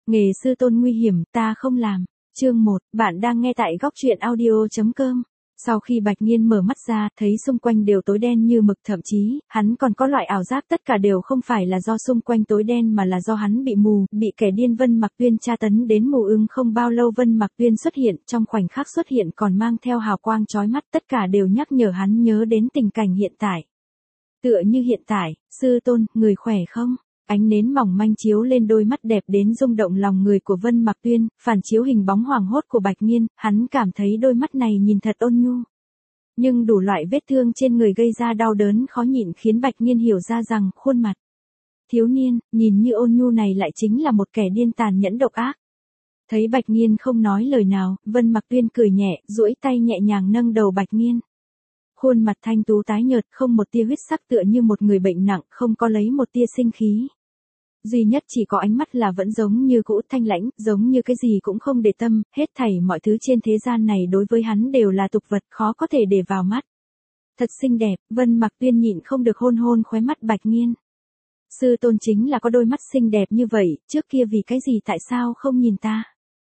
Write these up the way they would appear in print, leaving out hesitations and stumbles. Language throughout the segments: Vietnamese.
Nghề sư tôn nguy hiểm, ta không làm. Chương 1, bạn đang nghe tại góc truyện audio.com. Sau khi Bạch Nhiên mở mắt ra, thấy xung quanh đều tối đen như mực, thậm chí, hắn còn có loại ảo giác tất cả đều không phải là do xung quanh tối đen mà là do hắn bị mù, bị kẻ điên Vân Mặc Tuyên tra tấn đến mù ưng. Không bao lâu Vân Mặc Tuyên xuất hiện, trong khoảnh khắc xuất hiện còn mang theo hào quang chói mắt, tất cả đều nhắc nhở hắn nhớ đến tình cảnh hiện tại. Tựa như hiện tại, sư tôn, người khỏe không? Ánh nến mỏng manh chiếu lên đôi mắt đẹp đến rung động lòng người của Vân Mặc Tuyên, phản chiếu hình bóng hoàng hốt của Bạch Nhiên, hắn cảm thấy đôi mắt này nhìn thật ôn nhu. Nhưng đủ loại vết thương trên người gây ra đau đớn khó nhịn khiến Bạch Nhiên hiểu ra rằng khuôn mặt thiếu niên, nhìn như ôn nhu này lại chính là một kẻ điên tàn nhẫn độc ác. Thấy Bạch Nhiên không nói lời nào, Vân Mặc Tuyên cười nhẹ, duỗi tay nhẹ nhàng nâng đầu Bạch Nhiên. Khuôn mặt thanh tú tái nhợt, không một tia huyết sắc, tựa như một người bệnh nặng, không có lấy một tia sinh khí. Duy nhất chỉ có ánh mắt là vẫn giống như cũ, thanh lãnh, giống như cái gì cũng không để tâm, hết thảy mọi thứ trên thế gian này đối với hắn đều là tục vật, khó có thể để vào mắt. Thật xinh đẹp, Vân Mặc Tuyên nhịn không được hôn hôn khóe mắt Bạch Nhiên. Sư tôn chính là có đôi mắt xinh đẹp như vậy, trước kia vì cái gì tại sao không nhìn ta?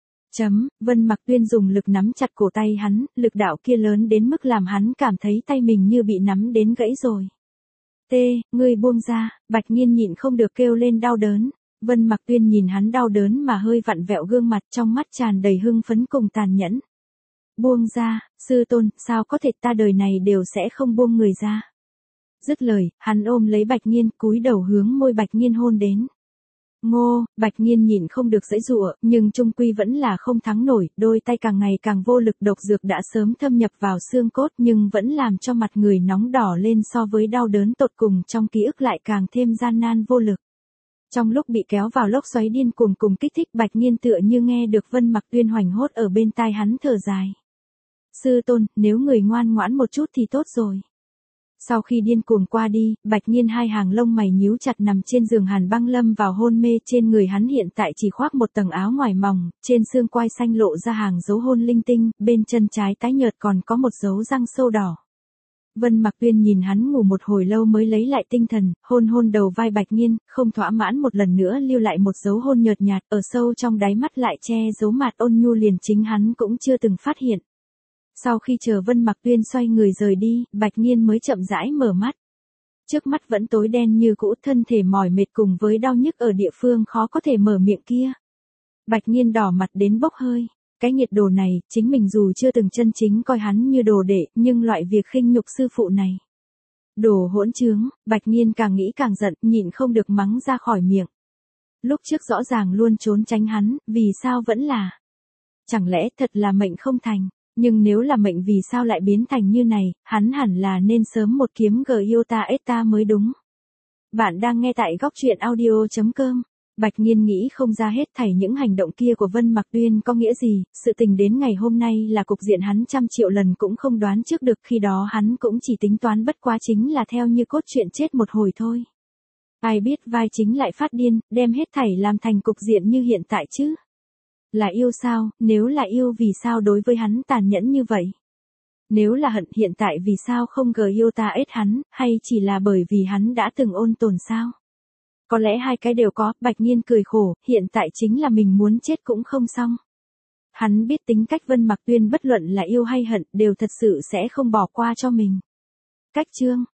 Vân Mặc Tuyên dùng lực nắm chặt cổ tay hắn, lực đạo kia lớn đến mức làm hắn cảm thấy tay mình như bị nắm đến gãy rồi. Ngươi buông ra, Bạch Nhiên nhịn không được kêu lên đau đớn. Vân Mặc Tuyên nhìn hắn đau đớn mà hơi vặn vẹo gương mặt, trong mắt tràn đầy hưng phấn cùng tàn nhẫn. Buông ra, sư tôn, sao có thể, ta đời này đều sẽ không buông người ra. Dứt lời, hắn ôm lấy Bạch Nhiên, cúi đầu hướng môi Bạch Nhiên hôn đến. Bạch Nhiên nhịn không được giãy giụa, nhưng chung quy vẫn là không thắng nổi, đôi tay càng ngày càng vô lực, độc dược đã sớm thâm nhập vào xương cốt nhưng vẫn làm cho mặt người nóng đỏ lên, so với đau đớn tột cùng trong ký ức lại càng thêm gian nan vô lực. Trong lúc bị kéo vào lốc xoáy điên cuồng cùng kích thích, Bạch Nhiên tựa như nghe được Vân Mặc Tuyên hoành hốt ở bên tai hắn thở dài. Sư tôn, nếu người ngoan ngoãn một chút thì tốt rồi. Sau khi điên cuồng qua đi, Bạch Nhiên hai hàng lông mày nhíu chặt nằm trên giường Hàn Băng lâm vào hôn mê, trên người hắn hiện tại chỉ khoác một tầng áo ngoài mỏng, trên xương quai xanh lộ ra hàng dấu hôn linh tinh, bên chân trái tái nhợt còn có một dấu răng sâu đỏ. Vân Mặc Tuyên nhìn hắn ngủ một hồi lâu mới lấy lại tinh thần, hôn đầu vai Bạch Nhiên, không thỏa mãn một lần nữa lưu lại một dấu hôn nhợt nhạt, ở sâu trong đáy mắt lại che dấu mặt ôn nhu liền chính hắn cũng chưa từng phát hiện. Sau khi chờ Vân Mặc Tuyên xoay người rời đi, Bạch Nhiên mới chậm rãi mở mắt. Trước mắt vẫn tối đen như cũ, thân thể mỏi mệt cùng với đau nhức ở địa phương khó có thể mở miệng kia. Bạch Nhiên đỏ mặt đến bốc hơi. Cái nhiệt đồ này, chính mình dù chưa từng chân chính coi hắn như đồ đệ, nhưng loại việc khinh nhục sư phụ này. Đồ hỗn trướng, Bạch Nhiên càng nghĩ càng giận, nhịn không được mắng ra khỏi miệng. Lúc trước rõ ràng luôn trốn tránh hắn, vì sao vẫn là? Chẳng lẽ thật là mệnh không thành? Nhưng nếu là mệnh vì sao lại biến thành như này, hắn hẳn là nên sớm một kiếm Giota mới đúng. Bạn đang nghe tại góc truyện audio.com. Bạch Nhiên nghĩ không ra hết thảy những hành động kia của Vân Mặc Tuyên có nghĩa gì, sự tình đến ngày hôm nay là cục diện hắn trăm triệu lần cũng không đoán trước được, khi đó hắn cũng chỉ tính toán bất quá chính là theo như cốt truyện chết một hồi thôi. Ai biết vai chính lại phát điên, đem hết thảy làm thành cục diện như hiện tại chứ. Là yêu sao, nếu là yêu vì sao đối với hắn tàn nhẫn như vậy? Nếu là hận hiện tại vì sao không Giota hắn, hay chỉ là bởi vì hắn đã từng ôn tồn sao? Có lẽ hai cái đều có, Bạch Nhiên cười khổ, hiện tại chính là mình muốn chết cũng không xong. Hắn biết tính cách Vân Mặc Tuyên bất luận là yêu hay hận đều thật sự sẽ không bỏ qua cho mình. Cách chương,